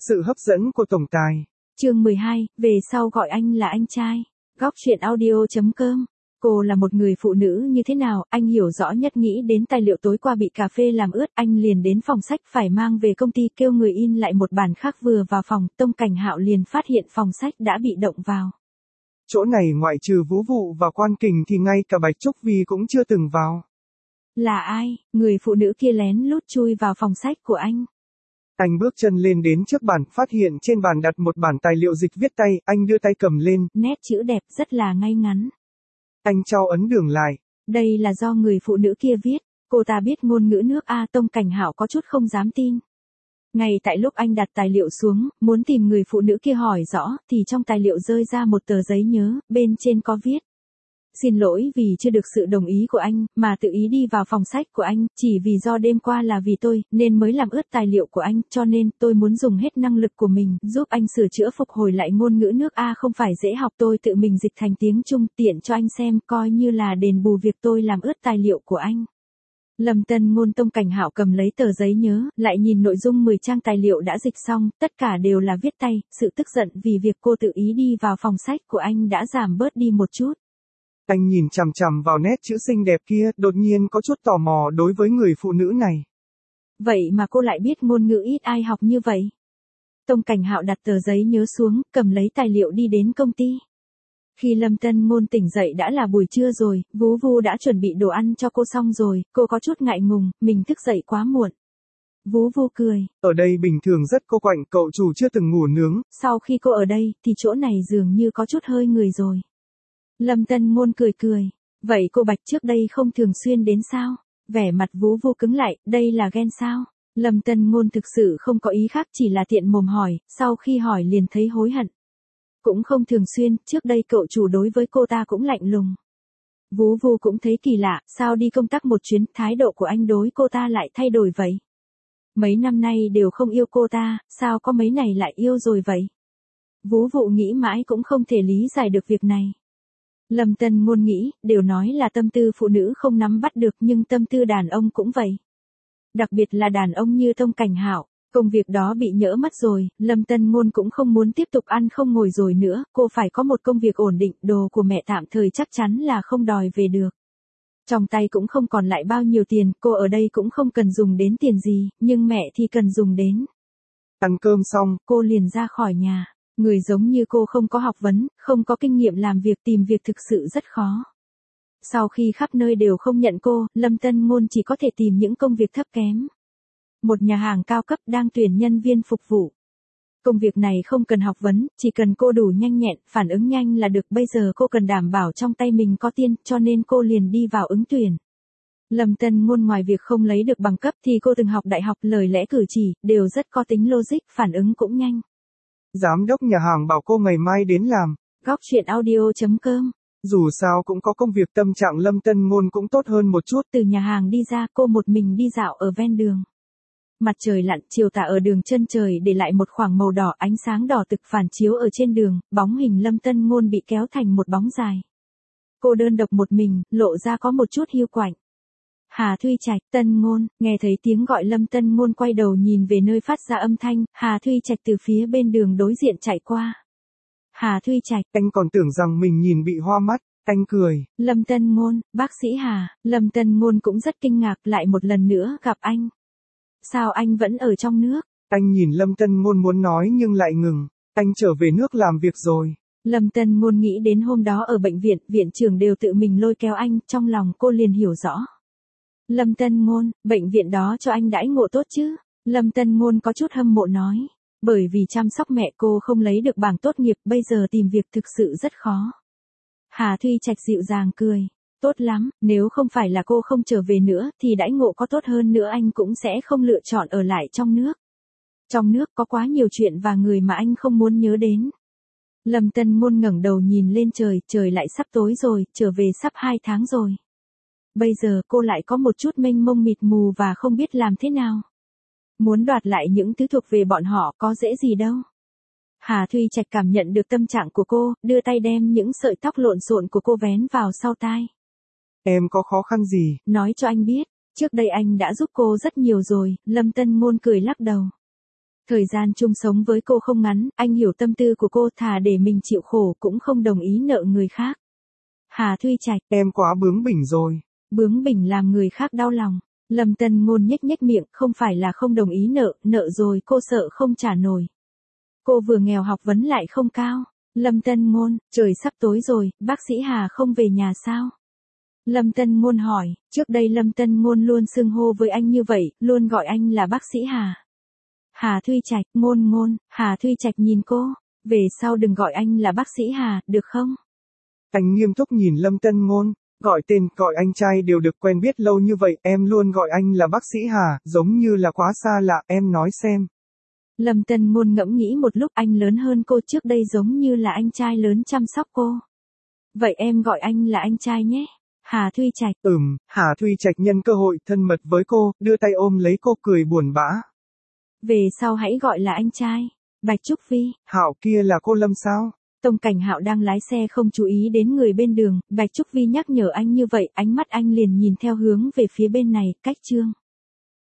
Sự hấp dẫn của tổng tài. Chương 12, về sau gọi anh là anh trai. Góc truyện audio.com. Cô là một người phụ nữ như thế nào, anh hiểu rõ nhất. Nghĩ đến tài liệu tối qua bị cà phê làm ướt, anh liền đến phòng sách phải mang về công ty, kêu người in lại một bản khác. Vừa vào phòng, Tông Cảnh Hạo liền phát hiện phòng sách đã bị động vào. Chỗ này ngoại trừ Vũ Vụ và Quan Kình thì ngay cả Bạch Trúc Vi cũng chưa từng vào. Là ai? Người phụ nữ kia lén lút chui vào phòng sách của anh. Anh bước chân lên đến trước bàn, phát hiện trên bàn đặt một bản tài liệu dịch viết tay, anh đưa tay cầm lên. Nét chữ đẹp rất là ngay ngắn. Anh trao ấn đường lại. Đây là do người phụ nữ kia viết, cô ta biết ngôn ngữ nước A. Tông Cảnh Hạo có chút không dám tin. Ngay tại lúc anh đặt tài liệu xuống, muốn tìm người phụ nữ kia hỏi rõ, thì trong tài liệu rơi ra một tờ giấy nhớ, bên trên có viết. Xin lỗi vì chưa được sự đồng ý của anh, mà tự ý đi vào phòng sách của anh, chỉ vì do đêm qua là vì tôi, nên mới làm ướt tài liệu của anh, cho nên tôi muốn dùng hết năng lực của mình, giúp anh sửa chữa phục hồi lại ngôn ngữ nước A. Không phải dễ học, tôi tự mình dịch thành tiếng Trung tiện cho anh xem, coi như là đền bù việc tôi làm ướt tài liệu của anh. Lâm Tân Ngôn. Tông Cảnh Hạo cầm lấy tờ giấy nhớ, lại nhìn nội dung 10 trang tài liệu đã dịch xong, tất cả đều là viết tay, sự tức giận vì việc cô tự ý đi vào phòng sách của anh đã giảm bớt đi một chút. Anh nhìn chằm chằm vào nét chữ xinh đẹp kia, đột nhiên có chút tò mò đối với người phụ nữ này. Vậy mà cô lại biết ngôn ngữ ít ai học như vậy. Tông Cảnh Hạo đặt tờ giấy nhớ xuống, cầm lấy tài liệu đi đến công ty. Khi Lâm Tân Ngôn tỉnh dậy đã là buổi trưa rồi, Vú Vu đã chuẩn bị đồ ăn cho cô xong rồi, cô có chút ngại ngùng, mình thức dậy quá muộn. Vú Vu cười. Ở đây bình thường rất cô quạnh, cậu chủ chưa từng ngủ nướng. Sau khi cô ở đây, thì chỗ này dường như có chút hơi người rồi. Lâm Tân Ngôn cười cười. Vậy cô Bạch trước đây không thường xuyên đến sao? Vẻ mặt Vú Vu cứng lại, đây là ghen sao? Lâm Tân Ngôn thực sự không có ý khác, chỉ là tiện mồm hỏi, sau khi hỏi liền thấy hối hận. Cũng không thường xuyên, trước đây cậu chủ đối với cô ta cũng lạnh lùng. Vú Vu cũng thấy kỳ lạ, sao đi công tác một chuyến, thái độ của anh đối cô ta lại thay đổi vậy? Mấy năm nay đều không yêu cô ta, sao có mấy này lại yêu rồi vậy? Vú Vụ nghĩ mãi cũng không thể lý giải được việc này. Lâm Tân Ngôn nghĩ, đều nói là tâm tư phụ nữ không nắm bắt được, nhưng tâm tư đàn ông cũng vậy. Đặc biệt là đàn ông như Tông Cảnh Hạo, công việc đó bị nhỡ mất rồi, Lâm Tân Ngôn cũng không muốn tiếp tục ăn không ngồi rồi nữa, cô phải có một công việc ổn định, đồ của mẹ tạm thời chắc chắn là không đòi về được. Trong tay cũng không còn lại bao nhiêu tiền, cô ở đây cũng không cần dùng đến tiền gì, nhưng mẹ thì cần dùng đến. Ăn cơm xong, cô liền ra khỏi nhà. Người giống như cô không có học vấn, không có kinh nghiệm làm việc, tìm việc thực sự rất khó. Sau khi khắp nơi đều không nhận cô, Lâm Tân Ngôn chỉ có thể tìm những công việc thấp kém. Một nhà hàng cao cấp đang tuyển nhân viên phục vụ. Công việc này không cần học vấn, chỉ cần cô đủ nhanh nhẹn, phản ứng nhanh là được. Bây giờ cô cần đảm bảo trong tay mình có tiền, cho nên cô liền đi vào ứng tuyển. Lâm Tân Ngôn ngoài việc không lấy được bằng cấp thì cô từng học đại học, lời lẽ cử chỉ đều rất có tính logic, phản ứng cũng nhanh. Giám đốc nhà hàng bảo cô ngày mai đến làm. Góc truyện audio.com. Dù sao cũng có công việc, tâm trạng Lâm Tân Ngôn cũng tốt hơn một chút. Từ nhà hàng đi ra, cô một mình đi dạo ở ven đường. Mặt trời lặn, chiều tà ở đường chân trời để lại một khoảng màu đỏ, ánh sáng đỏ thực phản chiếu ở trên đường, bóng hình Lâm Tân Ngôn bị kéo thành một bóng dài. Cô đơn độc một mình, lộ ra có một chút hiu quạnh. Hà Thuy Trạch. Tân Ngôn. Nghe thấy tiếng gọi, Lâm Tân Ngôn quay đầu nhìn về nơi phát ra âm thanh, Hà Thuy Trạch từ phía bên đường đối diện chạy qua. Hà Thuy Trạch. Anh còn tưởng rằng mình nhìn bị hoa mắt, anh cười. Lâm Tân Ngôn. Bác sĩ Hà. Lâm Tân Ngôn cũng rất kinh ngạc, lại một lần nữa gặp anh. Sao anh vẫn ở trong nước? Anh nhìn Lâm Tân Ngôn muốn nói nhưng lại ngừng. Anh trở về nước làm việc rồi. Lâm Tân Ngôn nghĩ đến hôm đó ở bệnh viện, viện trưởng đều tự mình lôi kéo anh, trong lòng cô liền hiểu rõ. Lâm Tân Ngôn, bệnh viện đó cho anh đãi ngộ tốt chứ? Lâm Tân Ngôn có chút hâm mộ nói. Bởi vì chăm sóc mẹ cô không lấy được bằng tốt nghiệp, bây giờ tìm việc thực sự rất khó. Hà Thuy Trạch dịu dàng cười. Tốt lắm, nếu không phải là cô không trở về nữa, thì đãi ngộ có tốt hơn nữa anh cũng sẽ không lựa chọn ở lại trong nước. Trong nước có quá nhiều chuyện và người mà anh không muốn nhớ đến. Lâm Tân Ngôn ngẩng đầu nhìn lên trời, trời lại sắp tối rồi, trở về sắp 2 tháng rồi. Bây giờ cô lại có một chút mênh mông mịt mù và không biết làm thế nào. Muốn đoạt lại những thứ thuộc về bọn họ có dễ gì đâu. Hà Thuy Trạch cảm nhận được tâm trạng của cô, đưa tay đem những sợi tóc lộn xộn của cô vén vào sau tai. Em có khó khăn gì? Nói cho anh biết, trước đây anh đã giúp cô rất nhiều rồi. Lâm Tân Ngôn cười lắc đầu. Thời gian chung sống với cô không ngắn, anh hiểu tâm tư của cô, thà để mình chịu khổ cũng không đồng ý nợ người khác. Hà Thuy Trạch, em quá bướng bỉnh rồi. bướng bỉnh làm người khác đau lòng. Lâm Tân Ngôn nhếch nhếch miệng, không phải là không đồng ý nợ rồi cô sợ không trả nổi. Cô vừa nghèo học vấn lại không cao. Lâm Tân Ngôn, trời sắp tối rồi, bác sĩ Hà không về nhà sao? Lâm Tân Ngôn hỏi, trước đây Lâm Tân Ngôn luôn xưng hô với anh như vậy, luôn gọi anh là bác sĩ Hà. Hà Thuy Trạch, Ngôn, Hà Thuy Trạch nhìn cô, về sau đừng gọi anh là bác sĩ Hà, được không? Anh nghiêm túc nhìn Lâm Tân Ngôn, gọi tên, gọi anh trai đều được, quen biết lâu như vậy, em luôn gọi anh là bác sĩ Hà, giống như là quá xa lạ, em nói xem. Lâm Tân Ngôn ngẫm nghĩ một lúc, anh lớn hơn cô, trước đây giống như là anh trai lớn chăm sóc cô. Vậy em gọi anh là anh trai nhé. Hà Thuy Trạch. Hà Thuy Trạch nhân cơ hội thân mật với cô, đưa tay ôm lấy cô cười buồn bã. Về sau hãy gọi là anh trai. Bạch Trúc Phi. Hạo kia là cô Lâm sao? Tông Cảnh Hạo đang lái xe không chú ý đến người bên đường, Bạch Trúc Vi nhắc nhở anh như vậy, ánh mắt anh liền nhìn theo hướng về phía bên này, cách Trương.